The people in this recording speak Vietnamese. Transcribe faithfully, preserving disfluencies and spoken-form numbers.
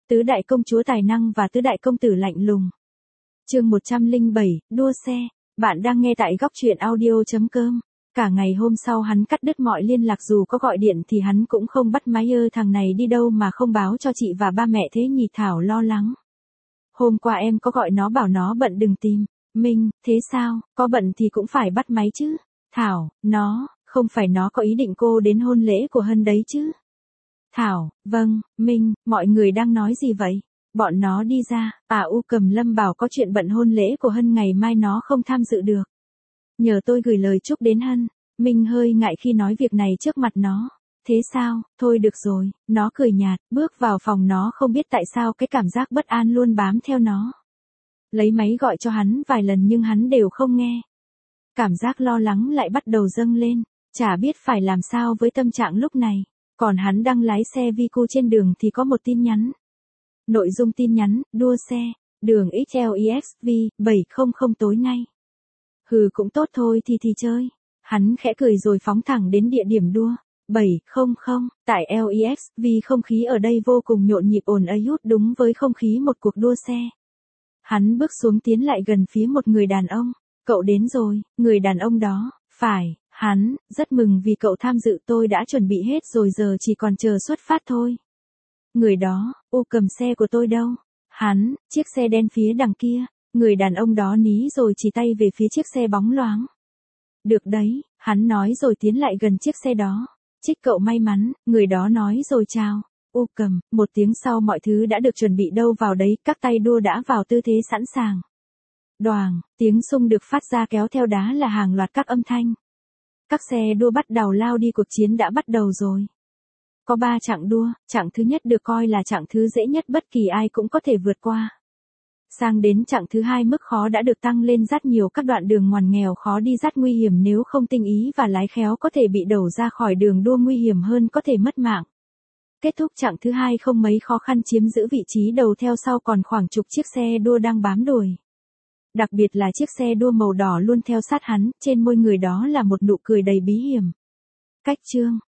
Tứ đại công chúa tài năng và tứ đại công tử lạnh lùng. Chương một trăm lẻ bảy, đua xe. Bạn đang nghe tại góc truyện audio chấm com. Cả ngày hôm sau hắn cắt đứt mọi liên lạc, dù có gọi điện thì hắn cũng không bắt máy. Ơ thằng này đi đâu mà không báo cho chị và ba mẹ thế nhỉ? Thảo lo lắng. Hôm qua em có gọi nó bảo nó bận đừng tìm. Minh, thế sao, có bận thì cũng phải bắt máy chứ. Thảo, nó, không phải nó có ý định cô đến hôn lễ của Hân đấy chứ. Thảo, vâng, Minh, mọi người đang nói gì vậy? Bọn nó đi ra, à U Cầm Lâm bảo có chuyện bận hôn lễ của Hân, ngày mai nó không tham dự được. Nhờ tôi gửi lời chúc đến Hân. Minh hơi ngại khi nói việc này trước mặt nó. Thế sao, thôi được rồi, nó cười nhạt, bước vào phòng. Nó không biết tại sao cái cảm giác bất an luôn bám theo nó. Lấy máy gọi cho hắn vài lần nhưng hắn đều không nghe. Cảm giác lo lắng lại bắt đầu dâng lên, chả biết phải làm sao với tâm trạng lúc này. Còn hắn đang lái xe Vico trên đường thì có một tin nhắn. Nội dung tin nhắn, đua xe, đường ích lờ ích vê, bảy trăm tối nay. Hừ cũng tốt thôi thì thì chơi. Hắn khẽ cười rồi phóng thẳng đến địa điểm đua. bảy trăm, tại lờ ích vê không khí ở đây vô cùng nhộn nhịp ồn ào, đúng với không khí một cuộc đua xe. Hắn bước xuống tiến lại gần phía một người đàn ông. Cậu đến rồi, người đàn ông đó, phải. Hắn, rất mừng vì cậu tham dự, tôi đã chuẩn bị hết rồi, giờ chỉ còn chờ xuất phát thôi. Người đó, U Cầm, xe của tôi đâu? Hắn, chiếc xe đen phía đằng kia. Người đàn ông đó ní rồi chỉ tay về phía chiếc xe bóng loáng. Được đấy, hắn nói rồi tiến lại gần chiếc xe đó. Chúc cậu may mắn, người đó nói rồi chào. U Cầm, một tiếng sau mọi thứ đã được chuẩn bị đâu vào đấy, các tay đua đã vào tư thế sẵn sàng. Đoàng, tiếng xung được phát ra kéo theo đá là hàng loạt các âm thanh. Các xe đua bắt đầu lao đi, cuộc chiến đã bắt đầu rồi. Có ba chặng đua, chặng thứ nhất được coi là chặng thứ dễ nhất, bất kỳ ai cũng có thể vượt qua. Sang đến chặng thứ hai, mức khó đã được tăng lên rất nhiều, các đoạn đường ngoằn nghèo khó đi rất nguy hiểm, nếu không tinh ý và lái khéo có thể bị đổ ra khỏi đường đua, nguy hiểm hơn có thể mất mạng. Kết thúc chặng thứ hai không mấy khó khăn, chiếm giữ vị trí đầu, theo sau còn khoảng chục chiếc xe đua đang bám đuổi. Đặc biệt là chiếc xe đua màu đỏ luôn theo sát hắn, trên môi người đó là một nụ cười đầy bí hiểm. Cách chương,